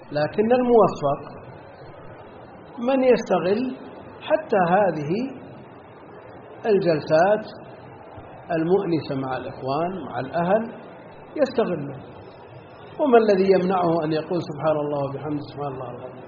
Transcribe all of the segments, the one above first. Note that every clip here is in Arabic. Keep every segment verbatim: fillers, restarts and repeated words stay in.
لكن الموفق من يستغل حتى هذه الجلسات المؤنسة مع الإخوان مع الأهل يستغله. وما الذي يمنعه أن يقول سبحان الله وبحمده سبحان الله العظيم؟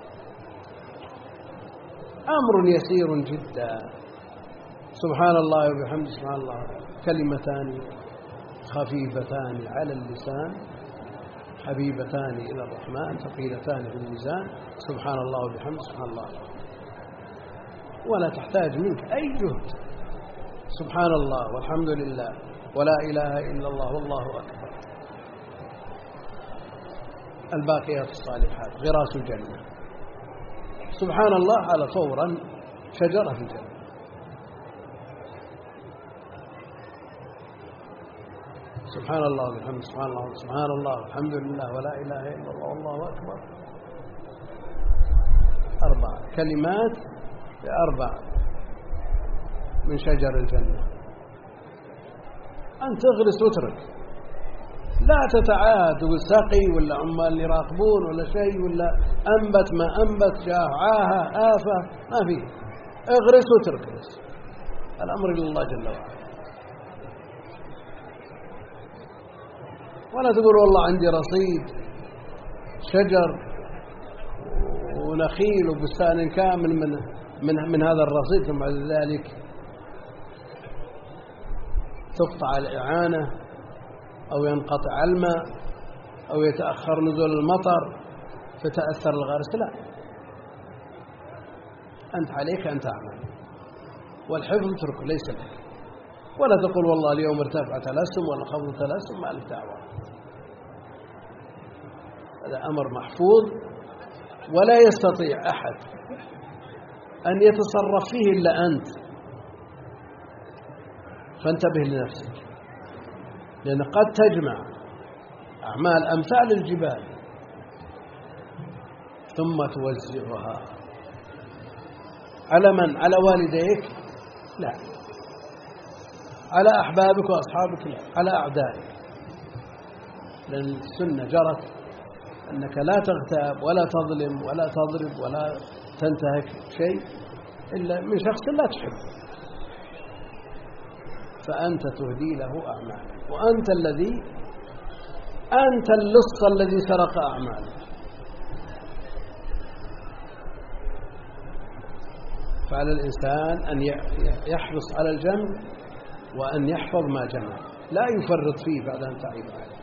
أمر يسير جدا. سبحان الله وبحمده سبحان الله كلمتان خفيفتان على اللسان حبيبتان إلى الرحمن ثقيلتان في الميزان. سبحان الله وبحمده سبحان الله ولا تحتاج منك أي جهد. سبحان الله والحمد لله ولا إله إلا الله والله أكبر. الباقيات الصالحات غراس الجنة. سبحان الله على فورا شجرة في الجنة. سبحان الله وبحمده سبحان الله سبحان الله الحمد لله ولا إله إلا الله والله أكبر. أربع كلمات بأربع من شجر الجنة. أن تغرس وترك، لا تتعاد وسقي ولا عمال يراقبون ولا شيء ولا أنبت ما أنبت جاء عاهة آفة ما فيه. اغرس وترك بس. الأمر إلى الله جل وعلا. ولا تقول والله عندي رصيد شجر ونخيل وبستان كامل من من من هذا الرصيد ثم بعد ذلك تقطع الإعانة أو ينقطع الماء أو يتأخر نزول المطر فتأثر الغرس. لا، أنت عليك أن تعمل والحفظ اتركه ليس لك. ولا تقول والله اليوم ارتفع تلسم ولا خفض تلسم، ما لك دعوة. هذا أمر محفوظ ولا يستطيع أحد أن يتصرف فيه إلا أنت. فانتبه لنفسك، لأن قد تجمع أعمال أمثال الجبال ثم توزعها على من؟ على والديك؟ لا. على أحبابك وأصحابك؟ لا. على أعدائك. لأن السنة جرت أنك لا تغتاب ولا تظلم ولا تضرب ولا تنتهك شيء إلا من شخص لا تحبه، فأنت تهدي له أعمالك، وأنت الذي أنت اللص الذي سرق أعمالك. فعلى الإنسان أن يحرص على الجمع وأن يحفظ ما جمع، لا يفرط فيه بعد أن تعيب عليه.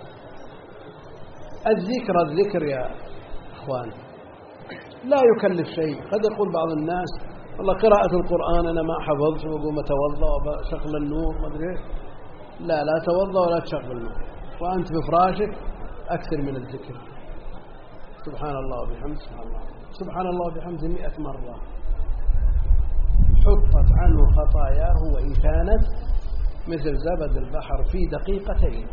الذكر الذكر يا أخوان لا يكلف شيء. قد يقول بعض الناس والله قراءة القرآن أنا ما حفظت وأقوم أتوضأ وشغل النور ما أدري. لا لا توضأ ولا تشغل النور، وأنت بفراشك أكثر من الذكر. سبحان الله وبحمده سبحان الله سبحان الله وبحمده مئة مرة حطت عنه خطاياه وإن كانت مثل زبد البحر في دقيقتين.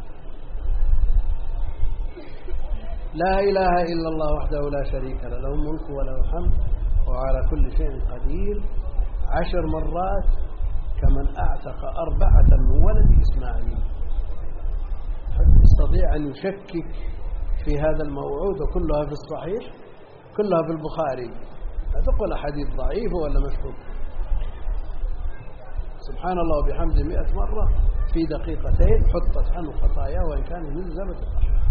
لا إله إلا الله وحده لا شريك له، له الملك وله الحمد وعلى كل شيء قدير، عشر مرات كمن أعتق أربعة من ولد إسماعيل. يستطيع أن يشكك في هذا الموعود وكلها في الصحيح، كلها في البخاري، لا تقول حديث ضعيف ولا مشكوك. سبحان الله وبحمده مئة مرة في دقيقتين حطت عنه خطاياه وإن كان من زبد البحر.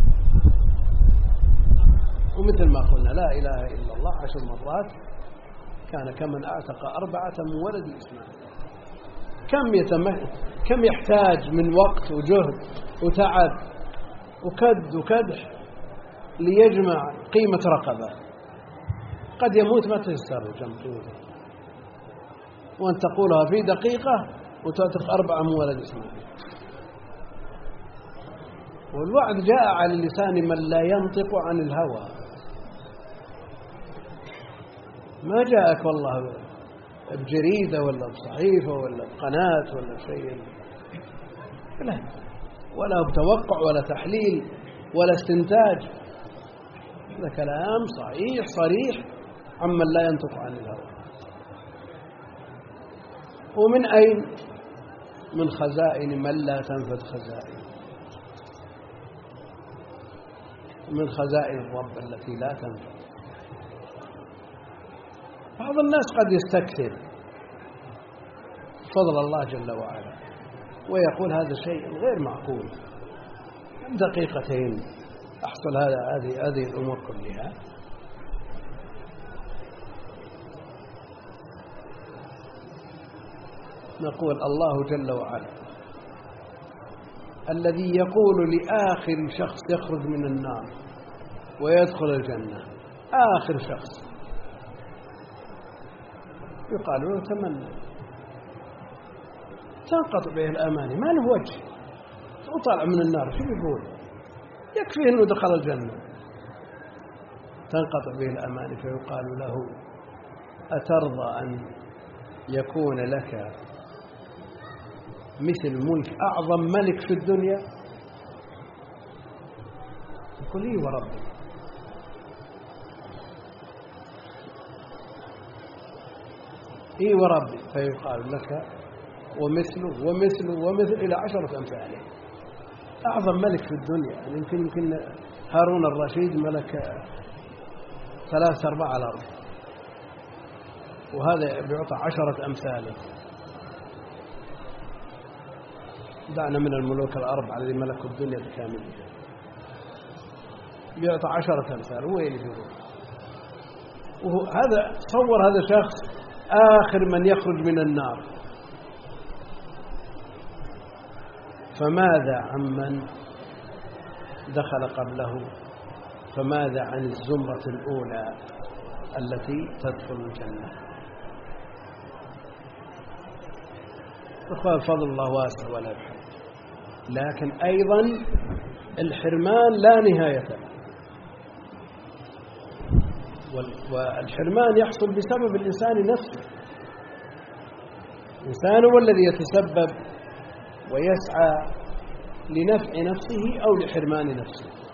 ومثل ما قلنا لا إله إلا الله عشر مرات كان كمن أعتق أربعة من ولد إسماعيل. كم يتم... كم يحتاج من وقت وجهد وتعب وكد وكدح ليجمع قيمة رقبة. قد يموت ما تيسر جمع قيمته، وأن تقولها في دقيقة وتعتق أربعة من ولد إسماعيل. والوعد جاء على لسان من لا ينطق عن الهوى، ما جاءك والله بجريدة ولا بصحيفة ولا بقناة ولا شيء، لا، ولا بتوقع ولا تحليل ولا استنتاج. هذا كلام صحيح صريح عمن لا ينطق عن الهوى. ومن أين؟ من خزائن من لا تنفذ خزائن. من خزائن الرب التي لا تنفد. بعض الناس قد يستكثر فضل الله جل وعلا ويقول هذا شيء غير معقول، دقيقتين أحصل هذا هذه هذه الأمور كلها. نقول الله جل وعلا الذي يقول لآخر شخص يخرج من النار ويدخل الجنة، آخر شخص يقال له تمنى تنقطع به الأماني، ما له وجه، وطالع من النار شو يقول؟ يكفي أنه دخل الجنة. تنقطع به الأماني فيقال له أترضى أن يكون لك مثل ملك أعظم ملك في الدنيا؟ يقول لي وربي. إيه وربي، فيقال لك ومثله ومثله ومثل إلى عشرة أمثاله. أعظم ملك في الدنيا يعني يمكن يمكن هارون الرشيد ملك ثلاث أرباع الأرض، وهذا بيعطى عشرة أمثاله. دعنا من الملوك الأربعة الذي ملكوا الدنيا بكاملها، بيعطى عشرة أمثال. هو اللي يقول وهو هذا تصور هذا شخص آخر من يخرج من النار، فماذا عمن دخل قبله؟ فماذا عن الزمرة الأولى التي تدخل الجنة؟ إخوان فضل الله واسع ولا يحب، لكن أيضا الحرمان لا نهاية له، والحرمان يحصل بسبب الإنسان نفسه. الإنسان هو الذي يتسبب ويسعى لنفع نفسه أو لحرمان نفسه.